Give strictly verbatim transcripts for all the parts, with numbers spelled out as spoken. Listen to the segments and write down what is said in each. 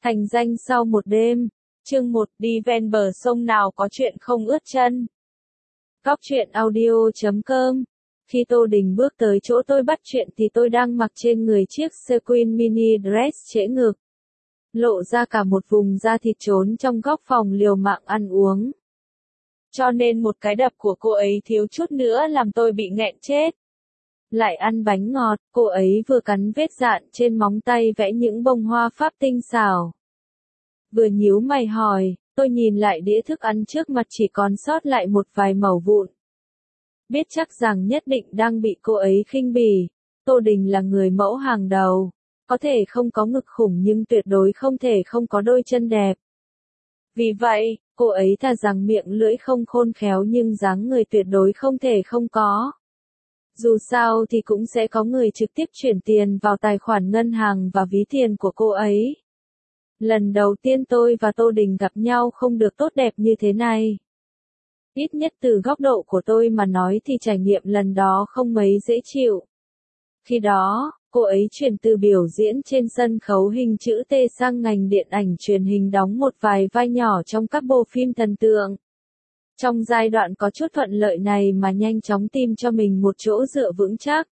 Thành danh sau một đêm. Chương một, đi ven bờ sông nào có chuyện không ướt chân. Góc truyện audio chấm com. Khi Tô Đình bước tới chỗ tôi bắt chuyện thì tôi đang mặc trên người chiếc sequin mini dress trễ ngực. Lộ ra cả một vùng da thịt trốn trong góc phòng liều mạng ăn uống. Cho nên một cái đập của cô ấy thiếu chút nữa làm tôi bị nghẹn chết. Lại ăn bánh ngọt, cô ấy vừa cắn vết dạn trên móng tay vẽ những bông hoa pháp tinh xảo. Vừa nhíu mày hỏi, tôi nhìn lại đĩa thức ăn trước mặt chỉ còn sót lại một vài mẩu vụn. Biết chắc rằng nhất định đang bị cô ấy khinh bỉ. Tô Đình là người mẫu hàng đầu. Có thể không có ngực khủng nhưng tuyệt đối không thể không có đôi chân đẹp. Vì vậy, cô ấy thà rằng miệng lưỡi không khôn khéo nhưng dáng người tuyệt đối không thể không có. Dù sao thì cũng sẽ có người trực tiếp chuyển tiền vào tài khoản ngân hàng và ví tiền của cô ấy. Lần đầu tiên tôi và Tô Đình gặp nhau không được tốt đẹp như thế này. Ít nhất từ góc độ của tôi mà nói thì trải nghiệm lần đó không mấy dễ chịu. Khi đó, cô ấy chuyển từ biểu diễn trên sân khấu hình chữ T sang ngành điện ảnh truyền hình đóng một vài vai nhỏ trong các bộ phim thần tượng. Trong giai đoạn có chút thuận lợi này mà nhanh chóng tìm cho mình một chỗ dựa vững chắc.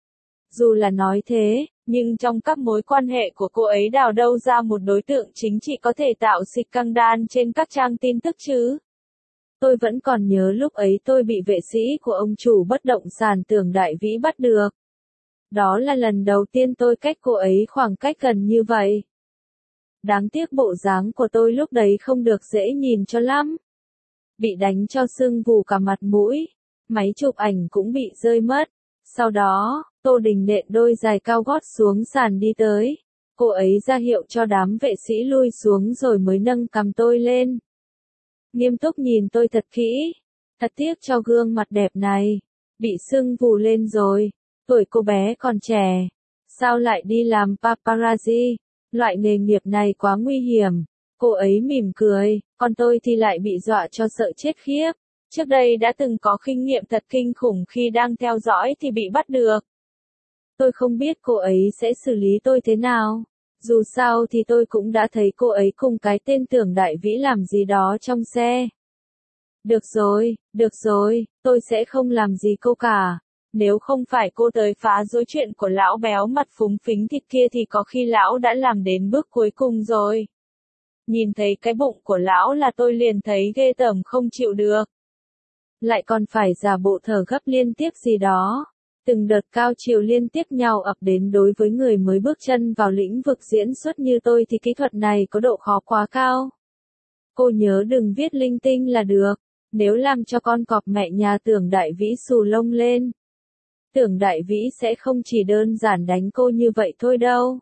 Dù là nói thế, nhưng trong các mối quan hệ của cô ấy đào đâu ra một đối tượng chính trị có thể tạo scandal trên các trang tin tức chứ. Tôi vẫn còn nhớ lúc ấy tôi bị vệ sĩ của ông chủ bất động sản Tưởng Đại Vĩ bắt được. Đó là lần đầu tiên tôi cách cô ấy khoảng cách gần như vậy. Đáng tiếc bộ dáng của tôi lúc đấy không được dễ nhìn cho lắm. Bị đánh cho sưng vù cả mặt mũi, máy chụp ảnh cũng bị rơi mất. Sau đó, Tô Đình nện đôi giày cao gót xuống sàn đi tới. Cô ấy ra hiệu cho đám vệ sĩ lui xuống rồi mới nâng cằm tôi lên. Nghiêm túc nhìn tôi thật kỹ. Thật tiếc cho gương mặt đẹp này. Bị sưng vù lên rồi. Tuổi cô bé còn trẻ. Sao lại đi làm paparazzi? Loại nghề nghiệp này quá nguy hiểm. Cô ấy mỉm cười, còn tôi thì lại bị dọa cho sợ chết khiếp. Trước đây đã từng có kinh nghiệm thật kinh khủng khi đang theo dõi thì bị bắt được. Tôi không biết cô ấy sẽ xử lý tôi thế nào. Dù sao thì tôi cũng đã thấy cô ấy cùng cái tên Tưởng Đại Vĩ làm gì đó trong xe. Được rồi, được rồi, tôi sẽ không làm gì cô cả. Nếu không phải cô tới phá rối chuyện của lão béo mặt phúng phính thịt kia thì có khi lão đã làm đến bước cuối cùng rồi. Nhìn thấy cái bụng của lão là tôi liền thấy ghê tởm không chịu được. Lại còn phải giả bộ thở gấp liên tiếp gì đó. Từng đợt cao chiều liên tiếp nhau ập đến đối với người mới bước chân vào lĩnh vực diễn xuất như tôi thì kỹ thuật này có độ khó quá cao. Cô nhớ đừng viết linh tinh là được. Nếu làm cho con cọp mẹ nhà Tưởng Đại Vĩ xù lông lên. Tưởng Đại Vĩ sẽ không chỉ đơn giản đánh cô như vậy thôi đâu.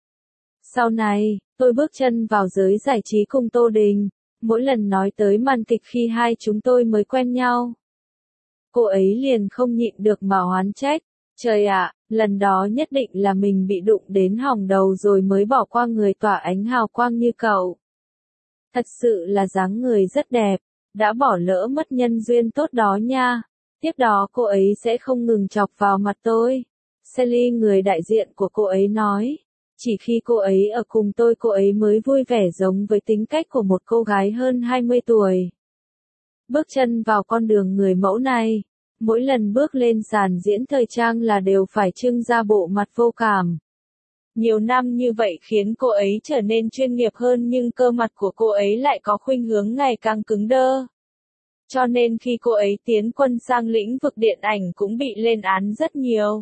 Sau này, tôi bước chân vào giới giải trí cùng Tô Đình. Mỗi lần nói tới màn kịch khi hai chúng tôi mới quen nhau. Cô ấy liền không nhịn được mà oán trách. Trời ạ, lần đó nhất định là mình bị đụng đến hỏng đầu rồi mới bỏ qua người tỏa ánh hào quang như cậu. Thật sự là dáng người rất đẹp, đã bỏ lỡ mất nhân duyên tốt đó nha. Tiếp đó cô ấy sẽ không ngừng chọc vào mặt tôi. Sally, người đại diện của cô ấy nói. Chỉ khi cô ấy ở cùng tôi cô ấy mới vui vẻ giống với tính cách của một cô gái hơn hai mươi tuổi. Bước chân vào con đường người mẫu này, mỗi lần bước lên sàn diễn thời trang là đều phải trưng ra bộ mặt vô cảm. Nhiều năm như vậy khiến cô ấy trở nên chuyên nghiệp hơn nhưng cơ mặt của cô ấy lại có khuynh hướng ngày càng cứng đơ. Cho nên khi cô ấy tiến quân sang lĩnh vực điện ảnh cũng bị lên án rất nhiều.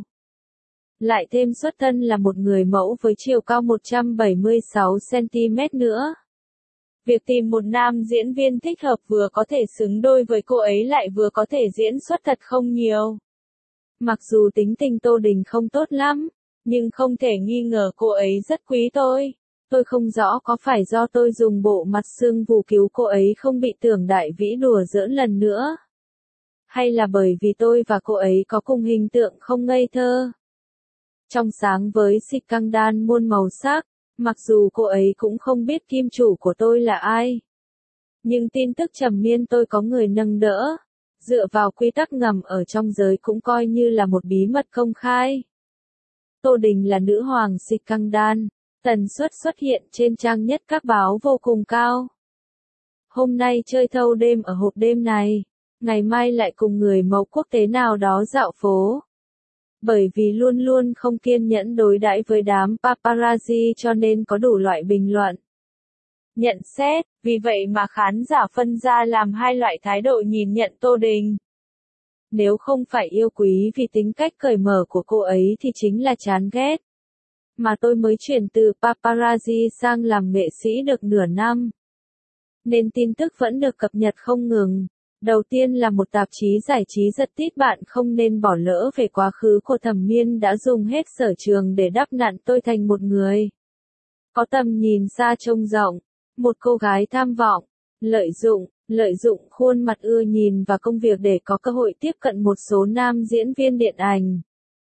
Lại thêm xuất thân là một người mẫu với chiều cao một trăm bảy mươi sáu xăng ti mét nữa. Việc tìm một nam diễn viên thích hợp vừa có thể xứng đôi với cô ấy lại vừa có thể diễn xuất thật không nhiều. Mặc dù tính tình Tô Đình không tốt lắm, nhưng không thể nghi ngờ cô ấy rất quý tôi. Tôi không rõ có phải do tôi dùng bộ mặt sưng vù cứu cô ấy không bị Tưởng Đại Vĩ đùa giỡn lần nữa. Hay là bởi vì tôi và cô ấy có cùng hình tượng không ngây thơ. Trong sáng với scandal muôn màu sắc, mặc dù cô ấy cũng không biết kim chủ của tôi là ai. Nhưng tin tức trầm miên tôi có người nâng đỡ. Dựa vào quy tắc ngầm ở trong giới cũng coi như là một bí mật công khai. Tô Đình là nữ hoàng scandal. Tần suất xuất hiện trên trang nhất các báo vô cùng cao. Hôm nay chơi thâu đêm ở hộp đêm này, ngày mai lại cùng người mẫu quốc tế nào đó dạo phố. Bởi vì luôn luôn không kiên nhẫn đối đãi với đám paparazzi cho nên có đủ loại bình luận. Nhận xét, vì vậy mà khán giả phân ra làm hai loại thái độ nhìn nhận Tô Đình. Nếu không phải yêu quý vì tính cách cởi mở của cô ấy thì chính là chán ghét. Mà tôi mới chuyển từ paparazzi sang làm nghệ sĩ được nửa năm. Nên tin tức vẫn được cập nhật không ngừng. Đầu tiên là một tạp chí giải trí giật tít bạn không nên bỏ lỡ về quá khứ của Thẩm Miên đã dùng hết sở trường để đắp nặn tôi thành một người có tầm nhìn xa trông rộng, một cô gái tham vọng, lợi dụng, lợi dụng khuôn mặt ưa nhìn và công việc để có cơ hội tiếp cận một số nam diễn viên điện ảnh.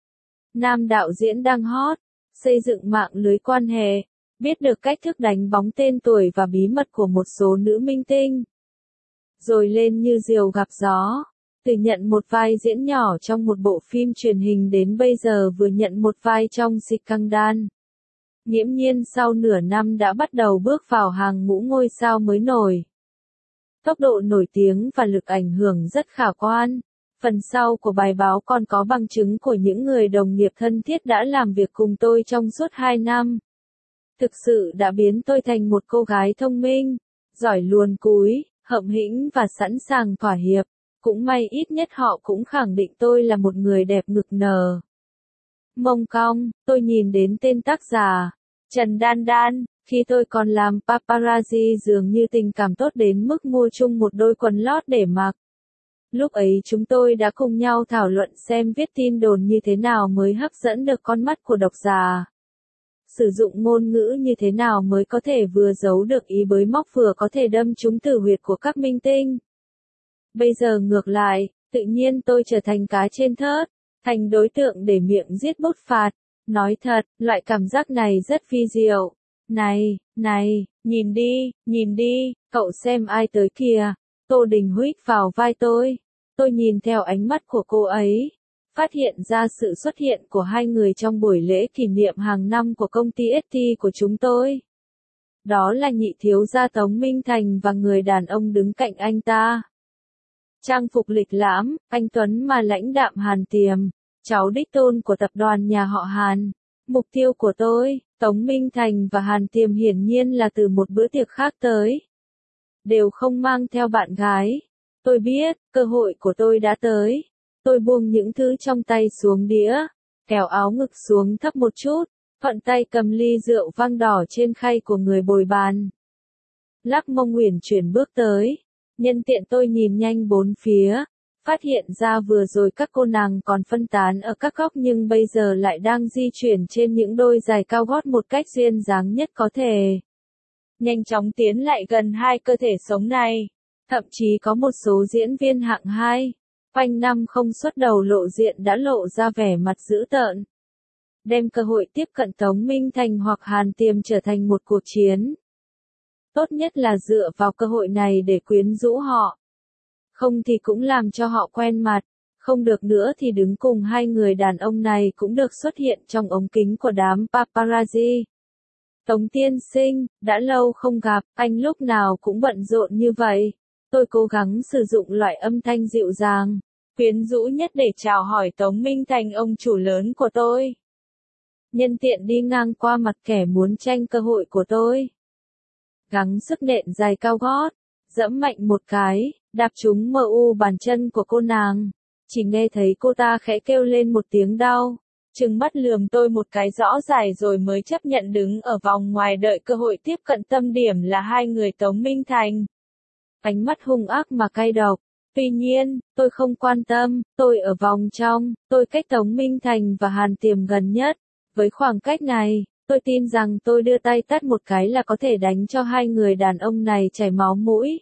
Nam đạo diễn đang hot, xây dựng mạng lưới quan hệ, biết được cách thức đánh bóng tên tuổi và bí mật của một số nữ minh tinh. Rồi lên như diều gặp gió, từ nhận một vai diễn nhỏ trong một bộ phim truyền hình đến bây giờ vừa nhận một vai trong Scandal. Nghiễm nhiên sau nửa năm đã bắt đầu bước vào hàng ngũ ngôi sao mới nổi. Tốc độ nổi tiếng và lực ảnh hưởng rất khả quan. Phần sau của bài báo còn có bằng chứng của những người đồng nghiệp thân thiết đã làm việc cùng tôi trong suốt hai năm. Thực sự đã biến tôi thành một cô gái thông minh, giỏi luồn cúi, hậm hĩnh và sẵn sàng thỏa hiệp. Cũng may ít nhất họ cũng khẳng định tôi là một người đẹp ngực nở. Mông cong, tôi nhìn đến tên tác giả, Trần Đan Đan, khi tôi còn làm paparazzi dường như tình cảm tốt đến mức mua chung một đôi quần lót để mặc. Lúc ấy chúng tôi đã cùng nhau thảo luận xem viết tin đồn như thế nào mới hấp dẫn được con mắt của độc giả. Sử dụng ngôn ngữ như thế nào mới có thể vừa giấu được ý bới móc vừa có thể đâm trúng tử huyệt của các minh tinh. Bây giờ ngược lại, tự nhiên tôi trở thành cá trên thớt, thành đối tượng để miệng giết bút phạt. Nói thật, loại cảm giác này rất vi diệu. Này, này, nhìn đi, nhìn đi, cậu xem ai tới kìa. Tô Đình huých vào vai tôi. Tôi nhìn theo ánh mắt của cô ấy, phát hiện ra sự xuất hiện của hai người trong buổi lễ kỷ niệm hàng năm của công ty ét tê của chúng tôi. Đó là nhị thiếu gia Tống Minh Thành và người đàn ông đứng cạnh anh ta. Trang phục lịch lãm, anh Tuấn mà lãnh đạm Hàn Tiềm, cháu đích tôn của tập đoàn nhà họ Hàn. Mục tiêu của tôi, Tống Minh Thành và Hàn Tiềm hiển nhiên là từ một bữa tiệc khác tới. Đều không mang theo bạn gái. Tôi biết, cơ hội của tôi đã tới. Tôi buông những thứ trong tay xuống đĩa, kéo áo ngực xuống thấp một chút, thuận tay cầm ly rượu vang đỏ trên khay của người bồi bàn. Lắc mông uyển chuyển bước tới. Nhân tiện tôi nhìn nhanh bốn phía, phát hiện ra vừa rồi các cô nàng còn phân tán ở các góc nhưng bây giờ lại đang di chuyển trên những đôi giày cao gót một cách duyên dáng nhất có thể. Nhanh chóng tiến lại gần hai cơ thể sống này, thậm chí có một số diễn viên hạng hai, quanh năm không xuất đầu lộ diện đã lộ ra vẻ mặt dữ tợn. Đem cơ hội tiếp cận Tống Minh Thành hoặc Hàn Tiềm trở thành một cuộc chiến. Tốt nhất là dựa vào cơ hội này để quyến rũ họ. Không thì cũng làm cho họ quen mặt. Không được nữa thì đứng cùng hai người đàn ông này cũng được xuất hiện trong ống kính của đám paparazzi. Tống tiên sinh, đã lâu không gặp, anh lúc nào cũng bận rộn như vậy. Tôi cố gắng sử dụng loại âm thanh dịu dàng, quyến rũ nhất để chào hỏi Tống Minh Thành ông chủ lớn của tôi. Nhân tiện đi ngang qua mặt kẻ muốn tranh cơ hội của tôi. Gắng sức nện giày cao gót, dẫm mạnh một cái, đạp trúng mờ u bàn chân của cô nàng. Chỉ nghe thấy cô ta khẽ kêu lên một tiếng đau, trừng mắt lườm tôi một cái rõ dài rồi mới chấp nhận đứng ở vòng ngoài đợi cơ hội tiếp cận tâm điểm là hai người Tống Minh Thành. Ánh mắt hung ác mà cay độc. Tuy nhiên, tôi không quan tâm, tôi ở vòng trong, tôi cách Tống Minh Thành và Hàn Tiềm gần nhất. Với khoảng cách này, tôi tin rằng tôi đưa tay tát một cái là có thể đánh cho hai người đàn ông này chảy máu mũi.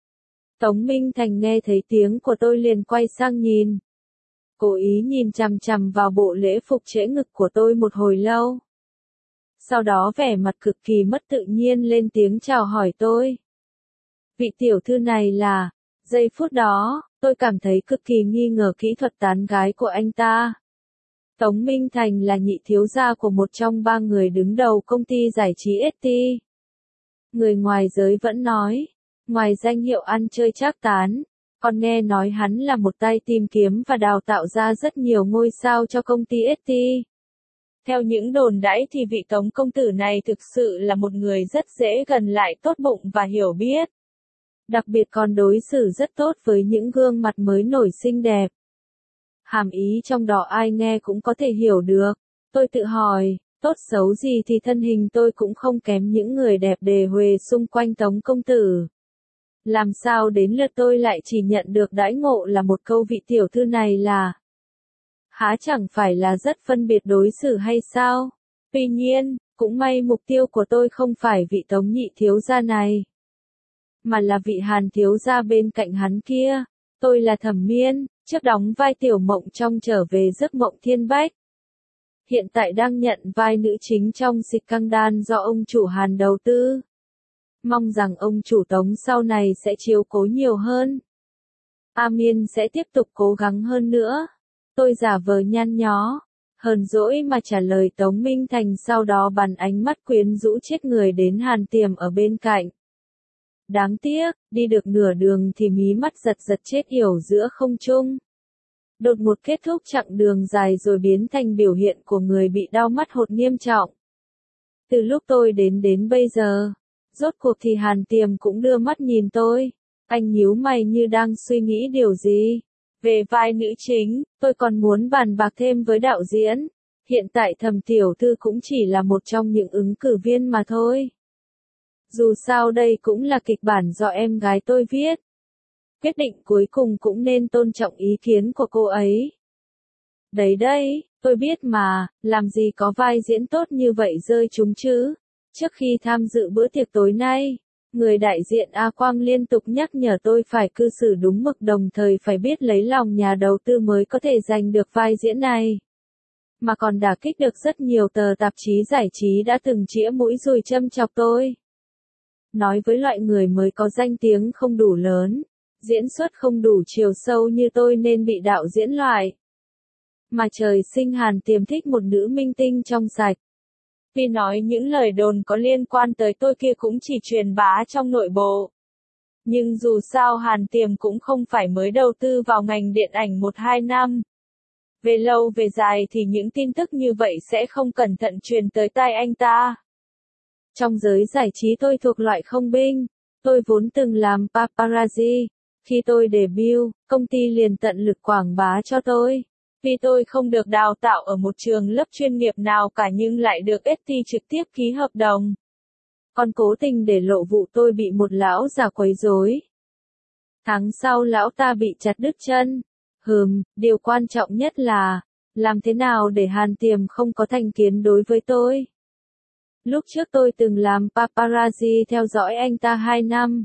Tống Minh Thành nghe thấy tiếng của tôi liền quay sang nhìn. Cố ý nhìn chằm chằm vào bộ lễ phục trễ ngực của tôi một hồi lâu. Sau đó vẻ mặt cực kỳ mất tự nhiên lên tiếng chào hỏi tôi. Vị tiểu thư này là... Giây phút đó, tôi cảm thấy cực kỳ nghi ngờ kỹ thuật tán gái của anh ta. Tống Minh Thành là nhị thiếu gia của một trong ba người đứng đầu công ty giải trí ét tê. Người ngoài giới vẫn nói, ngoài danh hiệu ăn chơi trác tán, còn nghe nói hắn là một tay tìm kiếm và đào tạo ra rất nhiều ngôi sao cho công ty ét tê. Theo những đồn đãi thì vị Tống công tử này thực sự là một người rất dễ gần lại tốt bụng và hiểu biết. Đặc biệt còn đối xử rất tốt với những gương mặt mới nổi xinh đẹp. Hàm ý trong đó ai nghe cũng có thể hiểu được. Tôi tự hỏi, tốt xấu gì thì thân hình tôi cũng không kém những người đẹp đề huề xung quanh Tống công tử. Làm sao đến lượt tôi lại chỉ nhận được đãi ngộ là một câu vị tiểu thư này là... Há chẳng phải là rất phân biệt đối xử hay sao? Tuy nhiên, cũng may mục tiêu của tôi không phải vị Tống nhị thiếu gia này, mà là vị Hàn thiếu gia bên cạnh hắn kia. Tôi là Thẩm Miên, trước đóng vai Tiểu Mộng trong Trở về giấc mộng Thiên Bách. Hiện tại đang nhận vai nữ chính trong Scandal do ông chủ Hàn đầu tư. Mong rằng ông chủ Tống sau này sẽ chiếu cố nhiều hơn. A Miên sẽ tiếp tục cố gắng hơn nữa. Tôi giả vờ nhăn nhó, hờn dỗi mà trả lời Tống Minh Thành, sau đó bắn ánh mắt quyến rũ chết người đến Hàn Tiềm ở bên cạnh. Đáng tiếc, đi được nửa đường thì mí mắt giật giật chết yểu giữa không trung. Đột ngột kết thúc chặng đường dài rồi biến thành biểu hiện của người bị đau mắt hột nghiêm trọng. Từ lúc tôi đến đến bây giờ, rốt cuộc thì Hàn Tiềm cũng đưa mắt nhìn tôi. Anh nhíu mày như đang suy nghĩ điều gì. Về vai nữ chính, tôi còn muốn bàn bạc thêm với đạo diễn. Hiện tại Thẩm tiểu thư cũng chỉ là một trong những ứng cử viên mà thôi. Dù sao đây cũng là kịch bản do em gái tôi viết. Quyết định cuối cùng cũng nên tôn trọng ý kiến của cô ấy. Đấy đấy, tôi biết mà, làm gì có vai diễn tốt như vậy rơi trúng chứ. Trước khi tham dự bữa tiệc tối nay, người đại diện A Quang liên tục nhắc nhở tôi phải cư xử đúng mực, đồng thời phải biết lấy lòng nhà đầu tư mới có thể giành được vai diễn này. Mà còn đả kích được rất nhiều tờ tạp chí giải trí đã từng chĩa mũi dùi châm chọc tôi. Nói với loại người mới có danh tiếng không đủ lớn, diễn xuất không đủ chiều sâu như tôi nên bị đạo diễn loại. Mà trời sinh Hàn Tiềm thích một nữ minh tinh trong sạch. Tuy nói những lời đồn có liên quan tới tôi kia cũng chỉ truyền bá trong nội bộ. Nhưng dù sao Hàn Tiềm cũng không phải mới đầu tư vào ngành điện ảnh một hai năm. Về lâu về dài thì những tin tức như vậy sẽ không cẩn thận truyền tới tai anh ta. Trong giới giải trí tôi thuộc loại không binh. Tôi vốn từng làm paparazzi. Khi tôi debut, công ty liền tận lực quảng bá cho tôi. Vì tôi không được đào tạo ở một trường lớp chuyên nghiệp nào cả nhưng lại được ét tê trực tiếp ký hợp đồng. Còn cố tình để lộ vụ tôi bị một lão già quấy rối. Tháng sau lão ta bị chặt đứt chân. Hừm, điều quan trọng nhất là, làm thế nào để Hàn Tiềm không có thành kiến đối với tôi. Lúc trước tôi từng làm paparazzi theo dõi anh ta hai năm.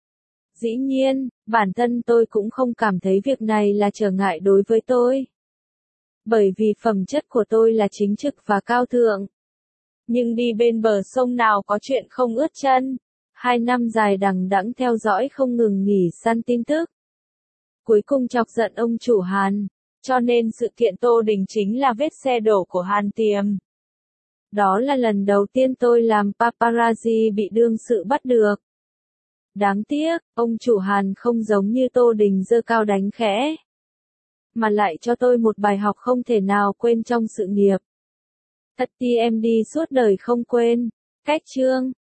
Dĩ nhiên, bản thân tôi cũng không cảm thấy việc này là trở ngại đối với tôi. Bởi vì phẩm chất của tôi là chính trực và cao thượng. Nhưng đi bên bờ sông nào có chuyện không ướt chân. Hai năm dài đằng đẵng theo dõi không ngừng nghỉ săn tin tức. Cuối cùng chọc giận ông chủ Hàn. Cho nên sự kiện Tô Đình chính là vết xe đổ của Hàn Tiềm. Đó là lần đầu tiên tôi làm paparazzi bị đương sự bắt được. Đáng tiếc, ông chủ Hàn không giống như Tô Đình giơ cao đánh khẽ, mà lại cho tôi một bài học không thể nào quên trong sự nghiệp. Thật ti em đi suốt đời không quên. Cách chương